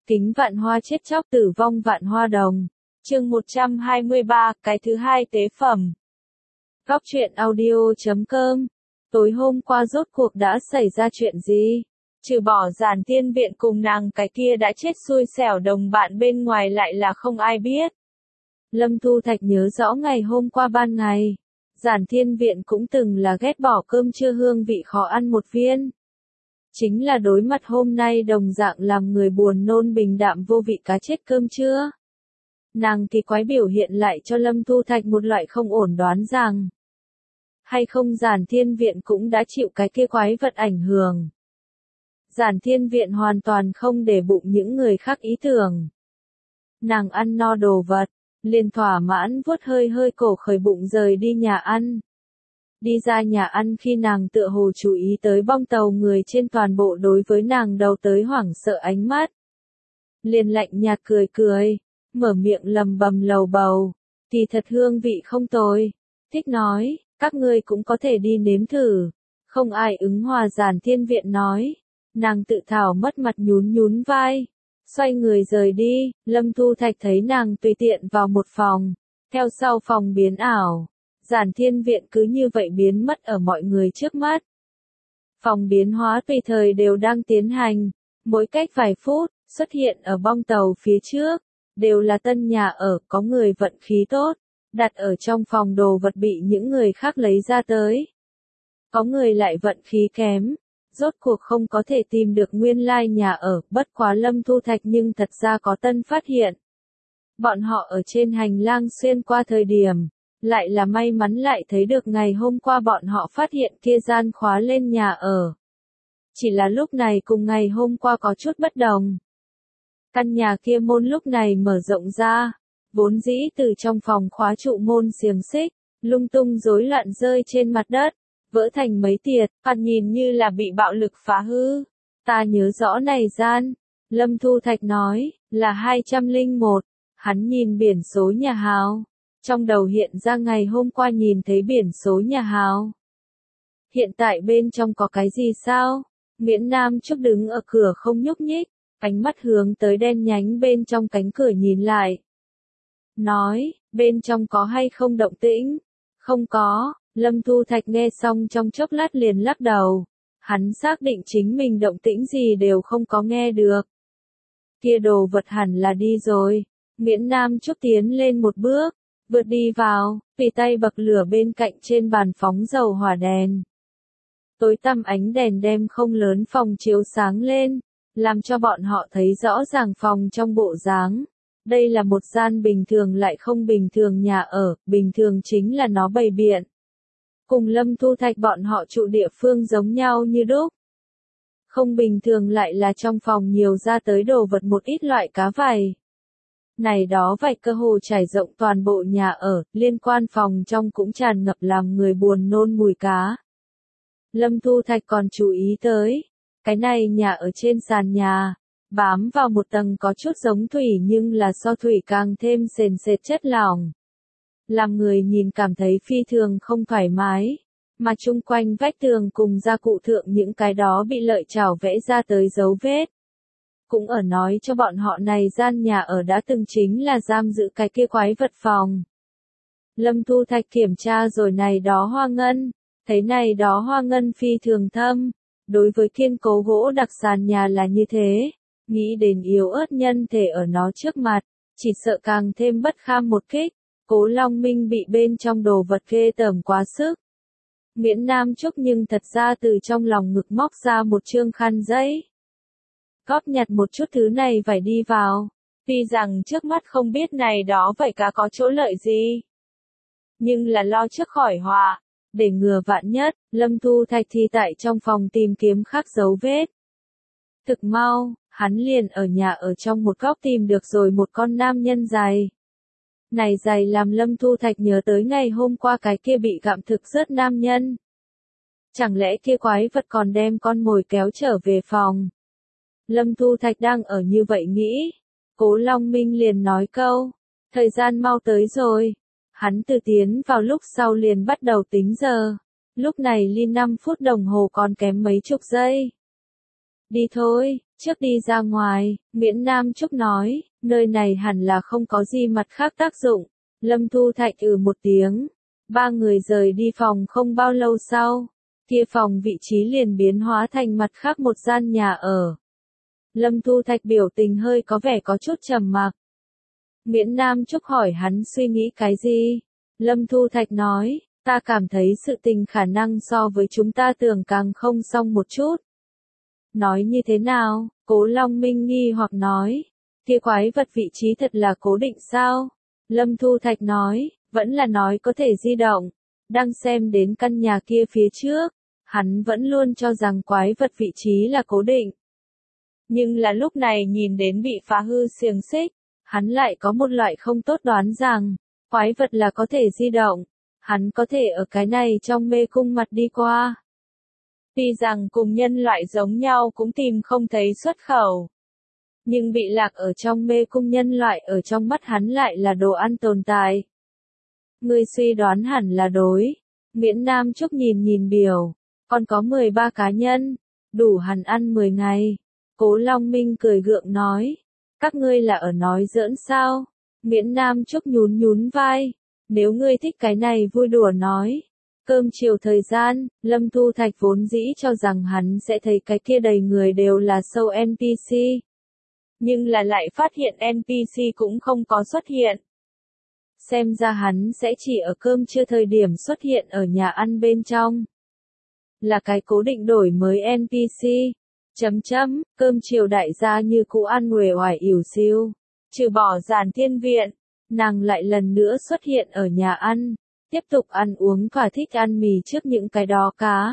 Kính vạn hoa chết chóc tử vong vạn hoa đồng. Chương 123, cái thứ hai tế phẩm. Góc truyện audio.com. Tối hôm qua rốt cuộc đã xảy ra chuyện gì? Trừ bỏ Giản Thiên Viện cùng nàng cái kia đã chết xui xẻo đồng bạn bên ngoài lại là không ai biết. Lâm Thu Thạch nhớ rõ ngày hôm qua ban ngày. Giản Thiên Viện cũng từng là ghét bỏ cơm trưa hương vị khó ăn một viên. Chính là đối mặt hôm nay đồng dạng làm người buồn nôn bình đạm vô vị cá chết cơm trưa. Nàng kỳ quái biểu hiện lại cho Lâm Thu Thạch một loại không ổn đoán rằng. Hay không Giản Thiên Viện cũng đã chịu cái kia quái vật ảnh hưởng. Giản Thiên Viện hoàn toàn không để bụng những người khác ý tưởng. Nàng ăn no đồ vật, liền thỏa mãn vuốt hơi hơi cổ khởi bụng rời đi nhà ăn. Đi ra nhà ăn khi nàng tựa hồ chú ý tới bong tàu người trên toàn bộ đối với nàng đầu tới hoảng sợ ánh mắt. Liền lạnh nhạt cười cười, mở miệng lầm bầm lầu bầu, kỳ thật hương vị không tồi. Thích nói, các ngươi cũng có thể đi nếm thử. Không ai ứng hòa. Giản Thiên Viện nói. Nàng tự thảo mất mặt nhún nhún vai. Xoay người rời đi, Lâm Thu Thạch thấy nàng tùy tiện vào một phòng. Theo sau phòng biến ảo. Giản Thiên Viện cứ như vậy biến mất ở mọi người trước mắt. Phòng biến hóa tùy thời đều đang tiến hành. Mỗi cách vài phút, xuất hiện ở bong tàu phía trước. Đều là tân nhà ở, có người vận khí tốt. Đặt ở trong phòng đồ vật bị những người khác lấy ra tới. Có người lại vận khí kém. Rốt cuộc không có thể tìm được nguyên lai nhà ở, bất quá Lâm Thu Thạch nhưng thật ra có tân phát hiện. Bọn họ ở trên hành lang xuyên qua thời điểm, lại là may mắn lại thấy được ngày hôm qua bọn họ phát hiện kia gian khóa lên nhà ở. Chỉ là lúc này cùng ngày hôm qua có chút bất đồng. Căn nhà kia môn lúc này mở rộng ra, vốn dĩ từ trong phòng khóa trụ môn xiềng xích, lung tung rối loạn rơi trên mặt đất. Vỡ thành mấy tiệt, thoạt nhìn như là bị bạo lực phá hư. Ta nhớ rõ này gian. Lâm Thu Thạch nói, là 201. Hắn nhìn biển số nhà hào. Trong đầu hiện ra ngày hôm qua nhìn thấy biển số nhà hào. Hiện tại bên trong có cái gì sao? Miễn Nam Trúc đứng ở cửa không nhúc nhích, ánh mắt hướng tới đen nhánh bên trong cánh cửa nhìn lại. Nói, bên trong có hay không động tĩnh? Không có. Lâm Thu Thạch nghe xong trong chốc lát liền lắc đầu. Hắn xác định chính mình động tĩnh gì đều không có nghe được. Kia đồ vật hẳn là đi rồi. Miễn Nam Trúc tiến lên một bước, vượt đi vào, tùy tay bậc lửa bên cạnh trên bàn phóng dầu hỏa đèn. Tối tăm ánh đèn đem không lớn phòng chiếu sáng lên, làm cho bọn họ thấy rõ ràng phòng trong bộ dáng. Đây là một gian bình thường lại không bình thường nhà ở, bình thường chính là nó bày biện. Cùng Lâm Thu Thạch bọn họ trụ địa phương giống nhau như đúc. Không bình thường lại là trong phòng nhiều ra tới đồ vật một ít loại cá vảy. Này đó vảy cơ hồ trải rộng toàn bộ nhà ở, liên quan phòng trong cũng tràn ngập làm người buồn nôn mùi cá. Lâm Thu Thạch còn chú ý tới, cái này nhà ở trên sàn nhà, bám vào một tầng có chút giống thủy nhưng là so thủy càng thêm sền sệt chất lỏng. Làm người nhìn cảm thấy phi thường không thoải mái, mà chung quanh vách tường cùng gia cụ thượng những cái đó bị lợi chảo vẽ ra tới dấu vết. Cũng ở nói cho bọn họ này gian nhà ở đã từng chính là giam giữ cái kia quái vật phòng. Lâm Thu Thạch kiểm tra rồi này đó hoa ngân, thấy này đó hoa ngân phi thường thâm, đối với kiên cố gỗ đặc sàn nhà là như thế, nghĩ đến yếu ớt nhân thể ở nó trước mặt, chỉ sợ càng thêm bất kham một kích. Cố Long Minh bị bên trong đồ vật ghê tởm quá sức. Miễn Nam Trúc nhưng thật ra từ trong lòng ngực móc ra một trương khăn giấy. Góp nhặt một chút thứ này phải đi vào. Tuy rằng trước mắt không biết này đó vậy cá có chỗ lợi gì. Nhưng là lo trước khỏi họa. Để ngừa vạn nhất, Lâm Thu Thạch thì tại trong phòng tìm kiếm khắc dấu vết. Thực mau, hắn liền ở nhà ở trong một góc tìm được rồi một con nam nhân giày. Này giày làm Lâm Thu Thạch nhớ tới ngày hôm qua cái kia bị gặm thực rớt nam nhân. Chẳng lẽ kia quái vật còn đem con mồi kéo trở về phòng? Lâm Thu Thạch đang ở như vậy nghĩ. Cố Long Minh liền nói câu. Thời gian mau tới rồi. Hắn từ tiến vào lúc sau liền bắt đầu tính giờ. Lúc này ly 5 phút đồng hồ còn kém mấy chục giây. Đi thôi, Trước đi ra ngoài, Nguyễn Nam Trúc nói, nơi này hẳn là không có gì mặt khác tác dụng. Lâm Thu Thạch một tiếng. Ba người rời đi phòng không bao lâu sau. Kia phòng vị trí liền biến hóa thành mặt khác một gian nhà ở. Lâm Thu Thạch biểu tình hơi có vẻ có chút trầm mặc. Nguyễn Nam Trúc hỏi hắn suy nghĩ cái gì? Lâm Thu Thạch nói, ta cảm thấy sự tình khả năng so với chúng ta tưởng càng không xong một chút. Nói như thế nào? Cố Long Minh nghi hoặc nói. Kia quái vật vị trí thật là cố định sao? Lâm Thu Thạch nói, vẫn là nói có thể di động. Đang xem đến căn nhà kia phía trước, hắn vẫn luôn cho rằng quái vật vị trí là cố định. Nhưng là lúc này nhìn đến bị phá hư xiềng xích, hắn lại có một loại không tốt đoán rằng, quái vật là có thể di động. Hắn có thể ở cái này trong mê cung mặt đi qua. Tuy rằng cùng nhân loại giống nhau cũng tìm không thấy xuất khẩu. Nhưng bị lạc ở trong mê cung nhân loại ở trong mắt hắn lại là đồ ăn tồn tại. Ngươi suy đoán hẳn là đối. Nguyễn Nam Trúc nhìn biểu. Còn có 13 cá nhân. Đủ hắn ăn 10 ngày. Cố Long Minh cười gượng nói. Các ngươi là ở nói giỡn sao? Nguyễn Nam Trúc nhún vai. Nếu ngươi thích cái này vui đùa nói. Cơm chiều thời gian, Lâm Thu Thạch vốn dĩ cho rằng hắn sẽ thấy cái kia đầy người đều là sâu NPC. Nhưng là lại phát hiện NPC cũng không có xuất hiện. Xem ra hắn sẽ chỉ ở cơm trưa thời điểm xuất hiện ở nhà ăn bên trong. Là cái cố định đổi mới NPC. Cơm chiều đại gia như cũ ăn uể oải ỉu xiu. Trừ bỏ Giản Thiên Viện, nàng lại lần nữa xuất hiện ở nhà ăn. Tiếp tục ăn uống thỏa thích ăn mì trước những cái đó cá.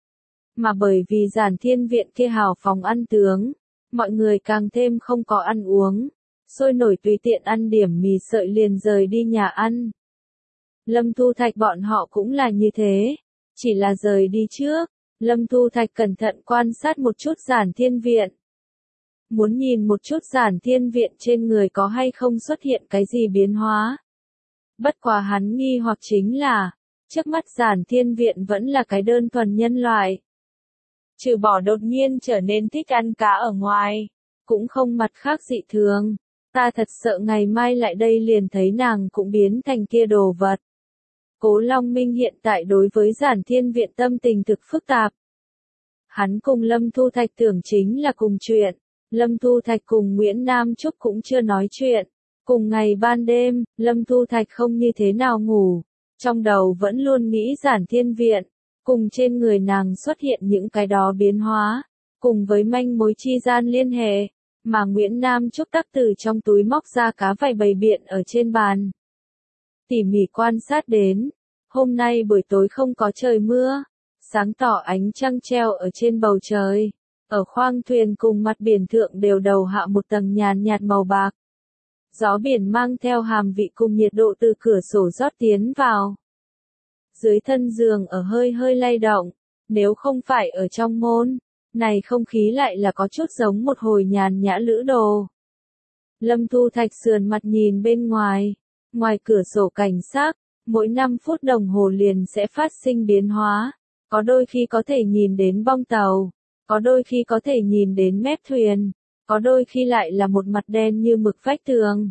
Mà bởi vì Giản Thiên Viện kia hào phóng ăn tướng, mọi người càng thêm không có ăn uống, sôi nổi tùy tiện ăn điểm mì sợi liền rời đi nhà ăn. Lâm Thu Thạch bọn họ cũng là như thế, chỉ là rời đi trước, Lâm Thu Thạch cẩn thận quan sát một chút Giản Thiên Viện. Muốn nhìn một chút Giản Thiên Viện trên người có hay không xuất hiện cái gì biến hóa. Bất quá hắn nghi hoặc chính là, trước mắt Giản Thiên Viện vẫn là cái đơn thuần nhân loại. Trừ bỏ đột nhiên trở nên thích ăn cá ở ngoài, cũng không mặt khác dị thường. Ta thật sợ ngày mai lại đây liền thấy nàng cũng biến thành kia đồ vật. Cố Long Minh hiện tại đối với Giản Thiên Viện tâm tình thực phức tạp. Hắn cùng Lâm Thu Thạch tưởng chính là cùng chuyện. Lâm Thu Thạch cùng Nguyễn Nam Trúc cũng chưa nói chuyện. Cùng ngày ban đêm, Lâm Thu Thạch không như thế nào ngủ. Trong đầu vẫn luôn nghĩ Giản Thiên Viện. Cùng trên người nàng xuất hiện những cái đó biến hóa. Cùng với manh mối chi gian liên hệ. Mà Nguyễn Nam Trúc tắc từ trong túi móc ra cá vảy bày biện ở trên bàn. Tỉ mỉ quan sát đến. Hôm nay buổi tối không có trời mưa. Sáng tỏ ánh trăng treo ở trên bầu trời. Ở khoang thuyền cùng mặt biển thượng đều đầu hạ một tầng nhàn nhạt màu bạc. Gió biển mang theo hàm vị cùng nhiệt độ từ cửa sổ rót tiến vào. Dưới thân giường ở hơi hơi lay động. Nếu không phải ở trong môn, này không khí lại là có chút giống một hồi nhàn nhã lữ đồ. Lâm Thu Thạch sườn mặt nhìn bên ngoài. Ngoài cửa sổ cảnh sắc, mỗi 5 phút đồng hồ liền sẽ phát sinh biến hóa. Có đôi khi có thể nhìn đến bong tàu. Có đôi khi có thể nhìn đến mép thuyền. Có đôi khi lại là một mặt đen như mực vách tường.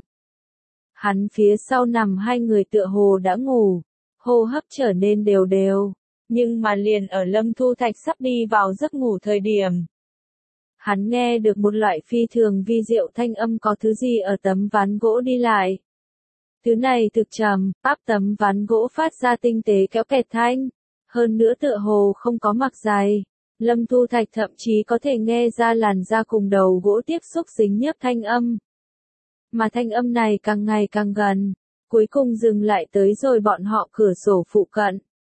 Hắn phía sau nằm hai người tựa hồ đã ngủ. Hô hấp trở nên đều đều. Nhưng mà liền ở Lâm Thu Thạch sắp đi vào giấc ngủ thời điểm. Hắn nghe được một loại phi thường vi diệu thanh âm có thứ gì ở tấm ván gỗ đi lại. Thứ này thực trầm, áp tấm ván gỗ phát ra tinh tế kéo kẹt thanh. Hơn nữa tựa hồ không có mặc dày. Lâm Thu Thạch thậm chí có thể nghe ra làn da cùng đầu gỗ tiếp xúc dính nhấp thanh âm. Mà thanh âm này càng ngày càng gần. Cuối cùng dừng lại tới rồi bọn họ cửa sổ phụ cận.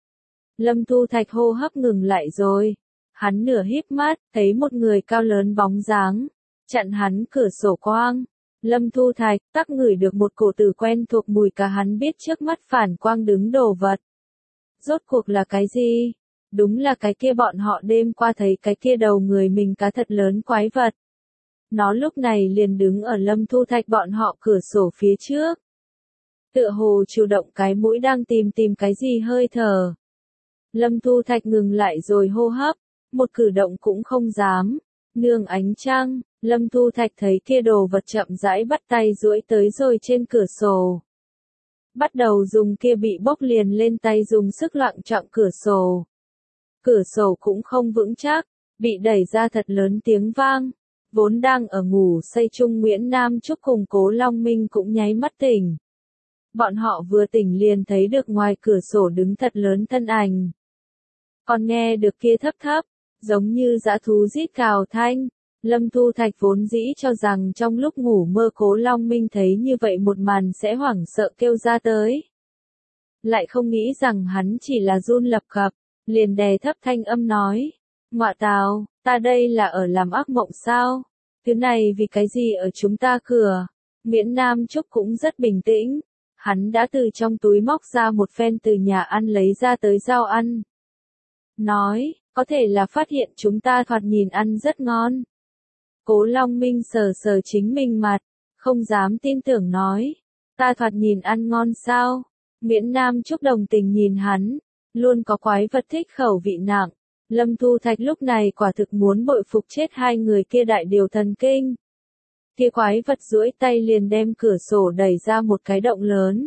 Lâm Thu Thạch hô hấp ngừng lại rồi. Hắn nửa híp mắt, thấy một người cao lớn bóng dáng. Chặn hắn cửa sổ quang. Lâm Thu Thạch tắc ngửi được một cổ tử quen thuộc mùi cả hắn biết trước mắt phản quang đứng đồ vật. Rốt cuộc là cái gì? Đúng là cái kia bọn họ đêm qua thấy cái kia đầu người mình cá thật lớn quái vật. Nó lúc này liền đứng ở Lâm Thu Thạch bọn họ cửa sổ phía trước. Tựa hồ chủ động cái mũi đang tìm cái gì hơi thở. Lâm Thu Thạch ngừng lại rồi hô hấp, một cử động cũng không dám. Nương ánh trăng, Lâm Thu Thạch thấy kia đồ vật chậm rãi bắt tay duỗi tới rồi trên cửa sổ. Bắt đầu dùng kia bị bốc liền lên tay dùng sức loạng trọng cửa sổ. Cửa sổ cũng không vững chắc, bị đẩy ra thật lớn tiếng vang. Vốn đang ở ngủ say chung Nguyễn Nam Trúc cùng Cố Long Minh cũng nháy mắt tỉnh. Bọn họ vừa tỉnh liền thấy được ngoài cửa sổ đứng thật lớn thân ảnh. Còn nghe được kia thấp thấp, giống như dã thú rít cào thanh. Lâm Thu Thạch vốn dĩ cho rằng trong lúc ngủ mơ Cố Long Minh thấy như vậy một màn sẽ hoảng sợ kêu ra tới. Lại không nghĩ rằng hắn chỉ là run lập cập, liền đè thấp thanh âm nói. Ngọa tào, ta đây là ở làm ác mộng sao? Thứ này vì cái gì ở chúng ta cửa? Nguyễn Nam Trúc cũng rất bình tĩnh. Hắn đã từ trong túi móc ra một phen từ nhà ăn lấy ra tới rau ăn. Nói, có thể là phát hiện chúng ta thoạt nhìn ăn rất ngon. Cố Long Minh sờ sờ chính mình mặt, không dám tin tưởng nói. Ta thoạt nhìn ăn ngon sao? Nguyễn Nam Trúc đồng tình nhìn hắn, luôn có quái vật thích khẩu vị nặng. Lâm Thu Thạch lúc này quả thực muốn bội phục chết hai người kia đại điều thần kinh. Kia quái vật duỗi tay liền đem cửa sổ đẩy ra một cái động lớn.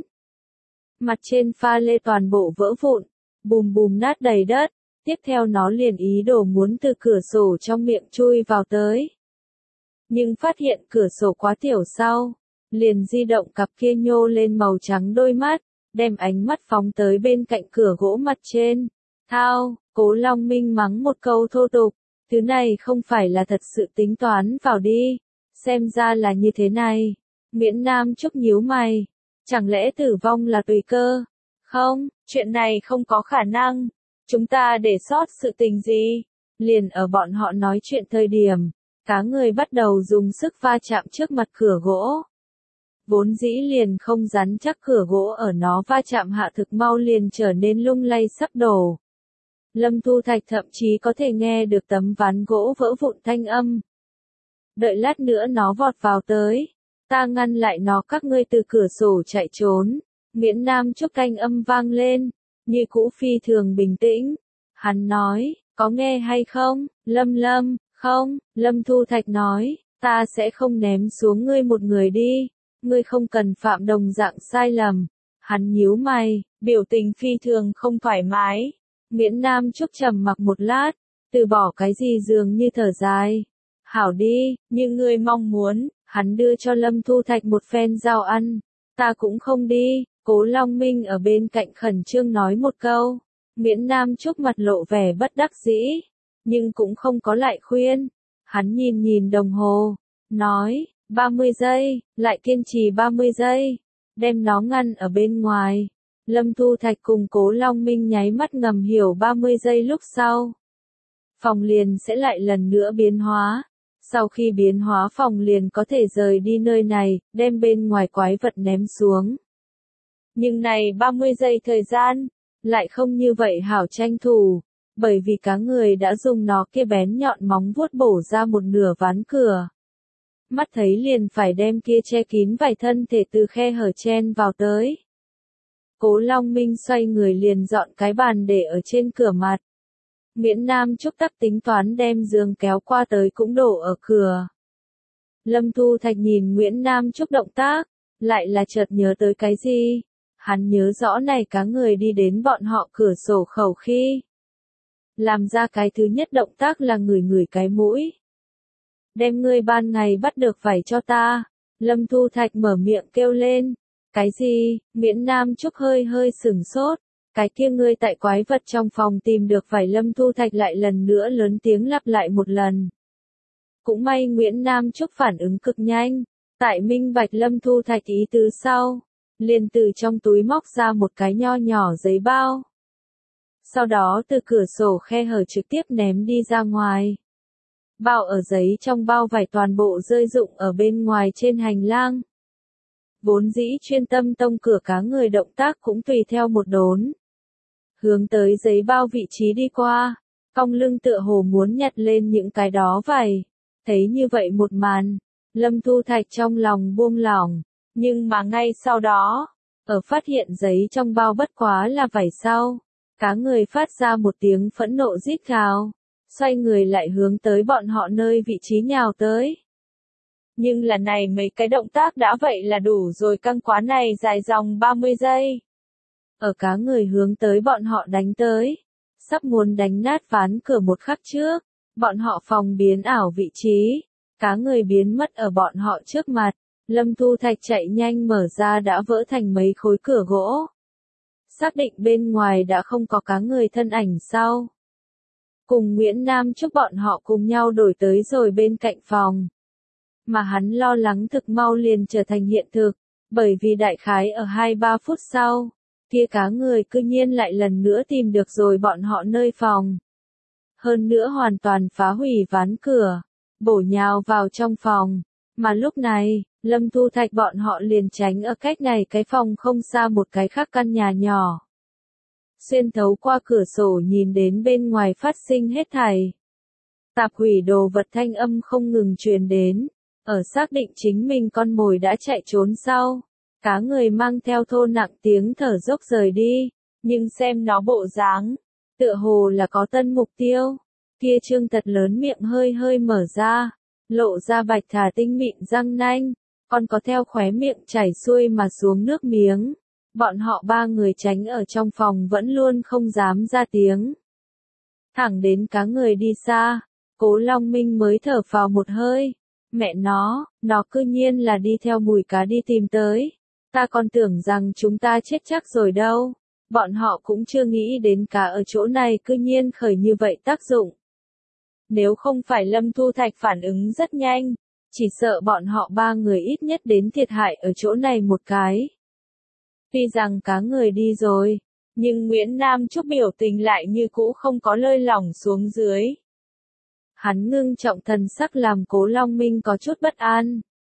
Mặt trên pha lê toàn bộ vỡ vụn, bùm bùm nát đầy đất, tiếp theo nó liền ý đồ muốn từ cửa sổ trong miệng chui vào tới. Nhưng phát hiện cửa sổ quá tiểu sau, liền di động cặp kia nhô lên màu trắng đôi mắt, đem ánh mắt phóng tới bên cạnh cửa gỗ mặt trên. Thao, Cố Long Minh mắng một câu thô tục, thứ này không phải là thật sự tính toán vào đi, xem ra là như thế này. Nguyễn Nam Trúc nhíu mày, chẳng lẽ tử vong là tùy cơ? Không, chuyện này không có khả năng, chúng ta để sót sự tình gì? Liền ở bọn họ nói chuyện thời điểm, cá người bắt đầu dùng sức va chạm trước mặt cửa gỗ. Vốn dĩ liền không rắn chắc cửa gỗ ở nó va chạm hạ thực mau liền trở nên lung lay sắp đổ. Lâm Thu Thạch thậm chí có thể nghe được tấm ván gỗ vỡ vụn thanh âm. Đợi lát nữa nó vọt vào tới. Ta ngăn lại nó các ngươi từ cửa sổ chạy trốn. Nguyễn Nam Trúc thanh âm vang lên, như cũ phi thường bình tĩnh. Hắn nói, có nghe hay không? Lâm, không, Lâm Thu Thạch nói, ta sẽ không ném xuống ngươi một người đi. Ngươi không cần phạm đồng dạng sai lầm. Hắn nhíu mày, biểu tình phi thường không thoải mái. Nguyễn Nam Trúc trầm mặc một lát, từ bỏ cái gì dường như thở dài. Hảo đi, như ngươi mong muốn, hắn đưa cho Lâm Thu Thạch một phen rau ăn. Ta cũng không đi, Cố Long Minh ở bên cạnh khẩn trương nói một câu. Nguyễn Nam Trúc mặt lộ vẻ bất đắc dĩ, nhưng cũng không có lại khuyên. Hắn nhìn nhìn đồng hồ, nói, 30 giây, lại kiên trì 30 giây, đem nó ngăn ở bên ngoài. Lâm Thu Thạch cùng Cố Long Minh nháy mắt ngầm hiểu 30 giây lúc sau. Phòng liền sẽ lại lần nữa biến hóa. Sau khi biến hóa phòng liền có thể rời đi nơi này, đem bên ngoài quái vật ném xuống. Nhưng này 30 giây thời gian, lại không như vậy hảo tranh thủ, bởi vì cá người đã dùng nó kia bén nhọn móng vuốt bổ ra một nửa ván cửa. Mắt thấy liền phải đem kia che kín vài thân thể từ khe hở chen vào tới. Cố Long Minh xoay người liền dọn cái bàn để ở trên cửa mặt. Nguyễn Nam Trúc tắc tính toán đem giường kéo qua tới cũng đổ ở cửa. Lâm Thu Thạch nhìn Nguyễn Nam Trúc động tác, lại là chợt nhớ tới cái gì. Hắn nhớ rõ này cá người đi đến bọn họ cửa sổ khẩu khi. Làm ra cái thứ nhất động tác là ngửi cái mũi. Đem ngươi ban ngày bắt được vảy cho ta. Lâm Thu Thạch mở miệng kêu lên. Cái gì? Nguyễn Nam Trúc hơi sửng sốt. Cái kia ngươi tại quái vật trong phòng tìm được vảy. Lâm Thu Thạch lại lần nữa lớn tiếng lặp lại một lần. Cũng may Nguyễn Nam Trúc phản ứng cực nhanh. Tại minh bạch Lâm Thu Thạch ý tứ sau, liền từ trong túi móc ra một cái nho nhỏ giấy bao. Sau đó từ cửa sổ khe hở trực tiếp ném đi ra ngoài. Bao ở giấy trong bao vải toàn bộ rơi rụng ở bên ngoài trên hành lang. Vốn dĩ chuyên tâm tông cửa cá người động tác cũng tùy theo một đốn. Hướng tới giấy bao vị trí đi qua, cong lưng tựa hồ muốn nhặt lên những cái đó vải. Thấy như vậy một màn, Lâm Thu Thạch trong lòng buông lỏng, nhưng mà ngay sau đó, ở phát hiện giấy trong bao bất quá là vải sau, cá người phát ra một tiếng phẫn nộ rít gào. xoay người lại hướng tới bọn họ nơi vị trí nhào tới. Nhưng lần này mấy cái động tác đã vậy là đủ rồi, căng quá này dài dòng 30 giây. Ở cá người hướng tới bọn họ đánh tới. Sắp muốn đánh nát ván cửa một khắc trước. Bọn họ phòng biến ảo vị trí. Cá người biến mất ở bọn họ trước mặt. Lâm Thu Thạch chạy nhanh mở ra đã vỡ thành mấy khối cửa gỗ. Xác định bên ngoài đã không có cá người thân ảnh sau. Cùng Nguyễn Nam Trúc bọn họ cùng nhau đổi tới rồi bên cạnh phòng. Mà hắn lo lắng thực mau liền trở thành hiện thực, bởi vì đại khái ở 2-3 phút sau, kia cá người cư nhiên lại lần nữa tìm được rồi bọn họ nơi phòng. Hơn nữa hoàn toàn phá hủy ván cửa, bổ nhào vào trong phòng, mà lúc này, Lâm Thu Thạch bọn họ liền tránh ở cách này cái phòng không xa một cái khác căn nhà nhỏ. Xuyên thấu qua cửa sổ nhìn đến bên ngoài phát sinh hết thảy. Tạp hủy đồ vật thanh âm không ngừng truyền đến. Ở xác định chính mình con mồi đã chạy trốn sau, cá người mang theo thô nặng tiếng thở dốc rời đi, nhưng xem nó bộ dáng, tựa hồ là có tân mục tiêu. Kia trương thật lớn miệng hơi hơi mở ra, lộ ra bạch thả tinh mịn răng nanh, còn có theo khóe miệng chảy xuôi mà xuống nước miếng. Bọn họ ba người tránh ở trong phòng vẫn luôn không dám ra tiếng. Thẳng đến cá người đi xa, Cố Long Minh mới thở phào một hơi. Mẹ nó cư nhiên là đi theo mùi cá đi tìm tới. Ta còn tưởng rằng chúng ta chết chắc rồi đâu. Bọn họ cũng chưa nghĩ đến cá ở chỗ này cư nhiên khởi như vậy tác dụng. Nếu không phải Lâm Thu Thạch phản ứng rất nhanh, chỉ sợ bọn họ ba người ít nhất đến thiệt hại ở chỗ này một cái. Tuy rằng cá người đi rồi, nhưng Nguyễn Nam Trúc biểu tình lại như cũ không có lơi lỏng xuống dưới. Hắn ngưng trọng thần sắc làm Cố Long Minh có chút bất an.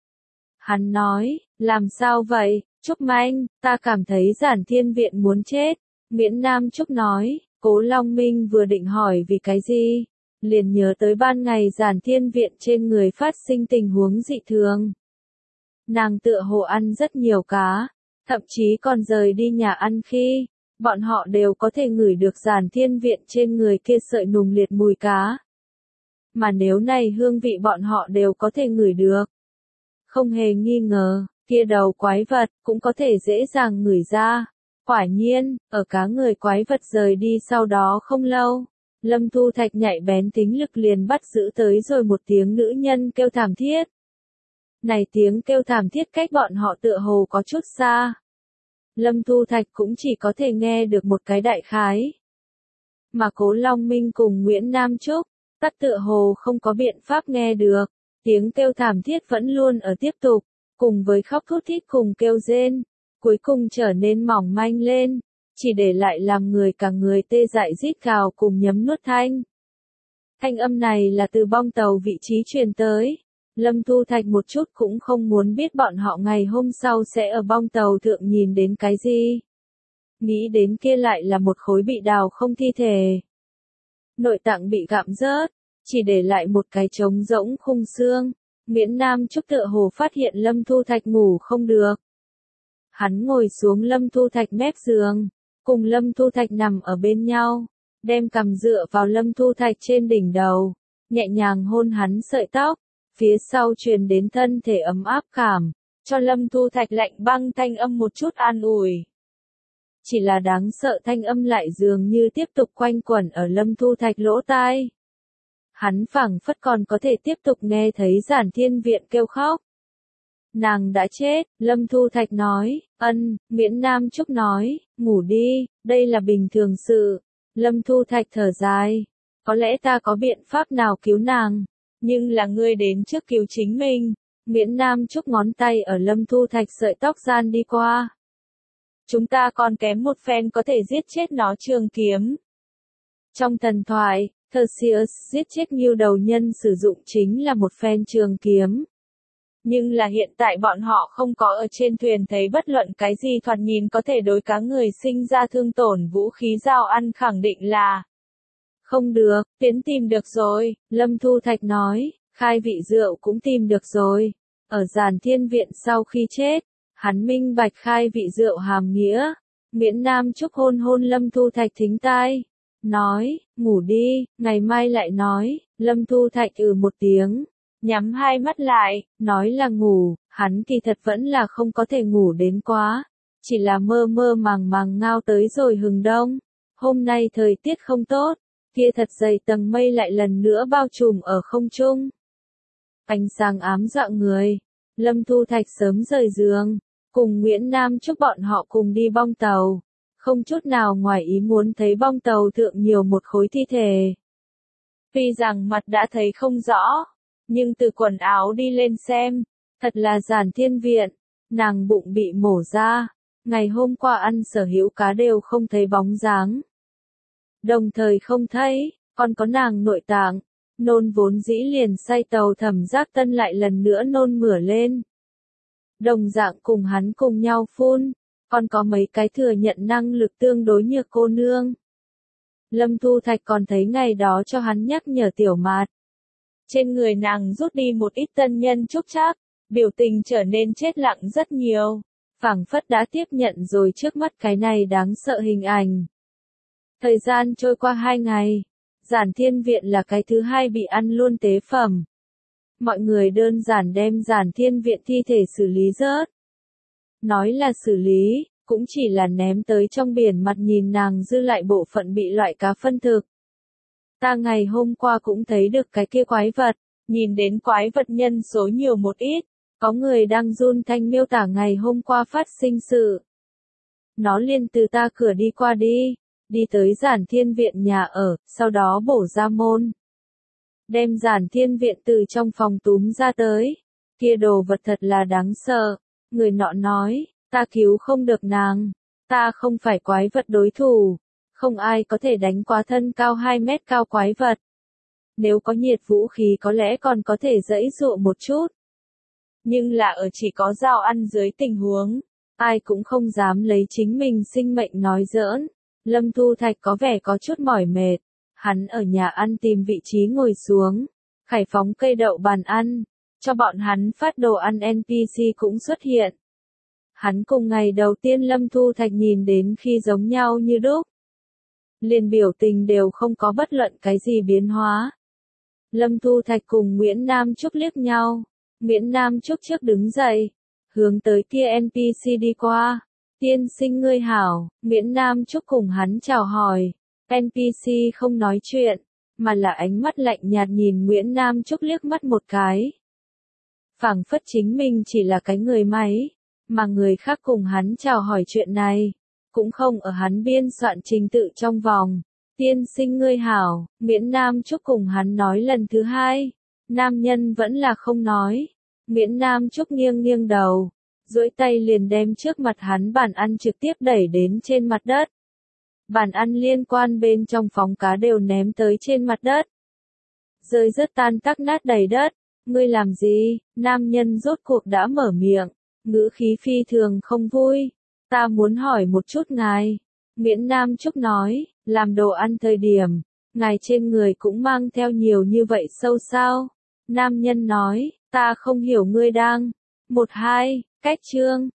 Hắn nói, làm sao vậy, Trúc Manh, ta cảm thấy Giản Thiên Viện muốn chết. Nguyễn Nam Trúc nói, Cố Long Minh vừa định hỏi vì cái gì, liền nhớ tới ban ngày Giản Thiên Viện trên người phát sinh tình huống dị thường. Nàng tựa hồ ăn rất nhiều cá, thậm chí còn rời đi nhà ăn khi, bọn họ đều có thể ngửi được Giản Thiên Viện trên người kia sợi nùng liệt mùi cá. Mà nếu này hương vị bọn họ đều có thể ngửi được. Không hề nghi ngờ, kia đầu quái vật cũng có thể dễ dàng ngửi ra. Quả nhiên, ở cá người quái vật rời đi sau đó không lâu, Lâm Thu Thạch nhạy bén tính lực liền bắt giữ tới rồi một tiếng nữ nhân kêu thảm thiết. Này tiếng kêu thảm thiết cách bọn họ tựa hồ có chút xa. Lâm Thu Thạch cũng chỉ có thể nghe được một cái đại khái. Mà Cố Long Minh cùng Nguyễn Nam Trúc, tắc tựa hồ không có biện pháp nghe được. Tiếng kêu thảm thiết vẫn luôn ở tiếp tục, cùng với khóc thút thít cùng kêu rên, cuối cùng trở nên mỏng manh lên, chỉ để lại làm người cả người tê dại rít gào cùng nhấm nuốt thanh. Thanh âm này là từ bong tàu vị trí truyền tới. Lâm Thu Thạch một chút cũng không muốn biết bọn họ ngày hôm sau sẽ ở bong tàu thượng nhìn đến cái gì. Nghĩ đến kia lại là một khối bị đào không thi thể. Nội tạng bị gặm rớt, chỉ để lại một cái trống rỗng khung xương. Nguyễn Nam Trúc tựa hồ phát hiện Lâm Thu Thạch ngủ không được. Hắn ngồi xuống Lâm Thu Thạch mép giường, cùng Lâm Thu Thạch nằm ở bên nhau, đem cằm dựa vào Lâm Thu Thạch trên đỉnh đầu, nhẹ nhàng hôn hắn sợi tóc, phía sau truyền đến thân thể ấm áp cảm, cho Lâm Thu Thạch lạnh băng thanh âm một chút an ủi. Chỉ là đáng sợ thanh âm lại dường như tiếp tục quanh quẩn ở Lâm Thu Thạch lỗ tai. Hắn phảng phất còn có thể tiếp tục nghe thấy Giản Thiên Viện kêu khóc. Nàng đã chết, Lâm Thu Thạch nói, Nguyễn Nam Trúc nói, ngủ đi, đây là bình thường sự. Lâm Thu Thạch thở dài, có lẽ ta có biện pháp nào cứu nàng, nhưng là ngươi đến trước cứu chính mình. Nguyễn Nam Trúc ngón tay ở Lâm Thu Thạch sợi tóc gian đi qua. Chúng ta còn kém một phen có thể giết chết nó trường kiếm. Trong thần thoại, Theseus giết chết Ngưu đầu nhân sử dụng chính là một phen trường kiếm. Nhưng là hiện tại bọn họ không có ở trên thuyền thấy bất luận cái gì thoạt nhìn có thể đối cá người sinh ra thương tổn vũ khí dao ăn, khẳng định là không được. Tiến tìm được rồi, Lâm Thu Thạch nói, khai vị rượu cũng tìm được rồi. Ở Giản Thiên Viện sau khi chết, hắn minh bạch khai vị rượu hàm nghĩa. Nguyễn Nam Trúc hôn hôn Lâm Thu Thạch thính tai. nói, ngủ đi, ngày mai lại nói. Lâm Thu Thạch một tiếng, nhắm hai mắt lại, nói là ngủ, hắn kỳ thật vẫn là không có thể ngủ đến quá, chỉ là mơ mơ màng màng ngao tới rồi hừng đông. Hôm nay thời tiết không tốt, kia thật dày tầng mây lại lần nữa bao trùm ở không trung. Ánh sáng ám dọa người, Lâm Thu Thạch sớm rời giường, cùng Nguyễn Nam chúc bọn họ cùng đi bong tàu, không chút nào ngoài ý muốn thấy bong tàu thượng nhiều một khối thi thể. Tuy rằng mặt đã thấy không rõ, nhưng từ quần áo đi lên xem, thật là Giản Thiên Viện, nàng bụng bị mổ ra, ngày hôm qua ăn sở hữu cá đều không thấy bóng dáng. Đồng thời không thấy, còn có nàng nội tạng, nôn vốn dĩ liền say tàu Thẩm Giác Tân lại lần nữa nôn mửa lên. Đồng dạng cùng hắn cùng nhau phun, còn có mấy cái thừa nhận năng lực tương đối nhược cô nương. Lâm Thu Thạch còn thấy ngày đó cho hắn nhắc nhở Tiểu Mạt. Trên người nàng rút đi một ít tân nhân trúc trác, biểu tình trở nên chết lặng rất nhiều, phảng phất đã tiếp nhận rồi trước mắt cái này đáng sợ hình ảnh. Thời gian trôi qua 2 ngày, Giản Thiên Viện là cái thứ hai bị ăn luôn tế phẩm. Mọi người đơn giản đem Giản Thiên Viện thi thể xử lý rớt. Nói là xử lý, cũng chỉ là ném tới trong biển mặt nhìn nàng dư lại bộ phận bị loại cá phân thực. Ta ngày hôm qua cũng thấy được cái kia quái vật, nhìn đến quái vật nhân số nhiều một ít, có người đang run thanh miêu tả ngày hôm qua phát sinh sự. Nó liền từ ta cửa đi qua đi tới Giản Thiên Viện nhà ở, sau đó bổ ra môn. Đem Giản Thiên Viện từ trong phòng túm ra tới, kia đồ vật thật là đáng sợ, người nọ nói, ta cứu không được nàng, ta không phải quái vật đối thủ, không ai có thể đánh quá thân cao 2 mét cao quái vật. Nếu có nhiệt vũ khí có lẽ còn có thể giãy giụa một chút. Nhưng là ở chỉ có dao ăn dưới tình huống, ai cũng không dám lấy chính mình sinh mệnh nói giỡn. Lâm Thu Thạch có vẻ có chút mỏi mệt, hắn ở nhà ăn tìm vị trí ngồi xuống, khải phóng cây đậu bàn ăn, cho bọn hắn phát đồ ăn NPC cũng xuất hiện. Hắn cùng ngày đầu tiên Lâm Thu Thạch nhìn đến khi giống nhau như đúc. Liền biểu tình đều không có bất luận cái gì biến hóa. Lâm Thu Thạch cùng Nguyễn Nam Trúc liếc nhau, Nguyễn Nam Trúc trước đứng dậy, hướng tới kia NPC đi qua. Tiên sinh ngươi hảo, Nguyễn Nam Trúc cùng hắn chào hỏi. NPC không nói chuyện, mà là ánh mắt lạnh nhạt nhìn Nguyễn Nam Trúc liếc mắt một cái. Phảng phất chính mình chỉ là cái người máy, mà người khác cùng hắn chào hỏi chuyện này, cũng không ở hắn biên soạn trình tự trong vòng. Tiên sinh ngươi hảo, Nguyễn Nam Trúc cùng hắn nói lần thứ hai, nam nhân vẫn là không nói. Nguyễn Nam Trúc nghiêng nghiêng đầu, duỗi tay liền đem trước mặt hắn bàn ăn trực tiếp đẩy đến trên mặt đất. Bàn ăn liên quan bên trong phóng cá đều ném tới trên mặt đất. Rơi rất tan tác nát đầy đất. Ngươi làm gì? Nam nhân rốt cuộc đã mở miệng, ngữ khí phi thường không vui. Ta muốn hỏi một chút ngài. Nguyễn Nam Trúc nói, làm đồ ăn thời điểm, ngài trên người cũng mang theo nhiều như vậy sâu sao? Nam nhân nói, ta không hiểu ngươi đang. 1-2, cách chương.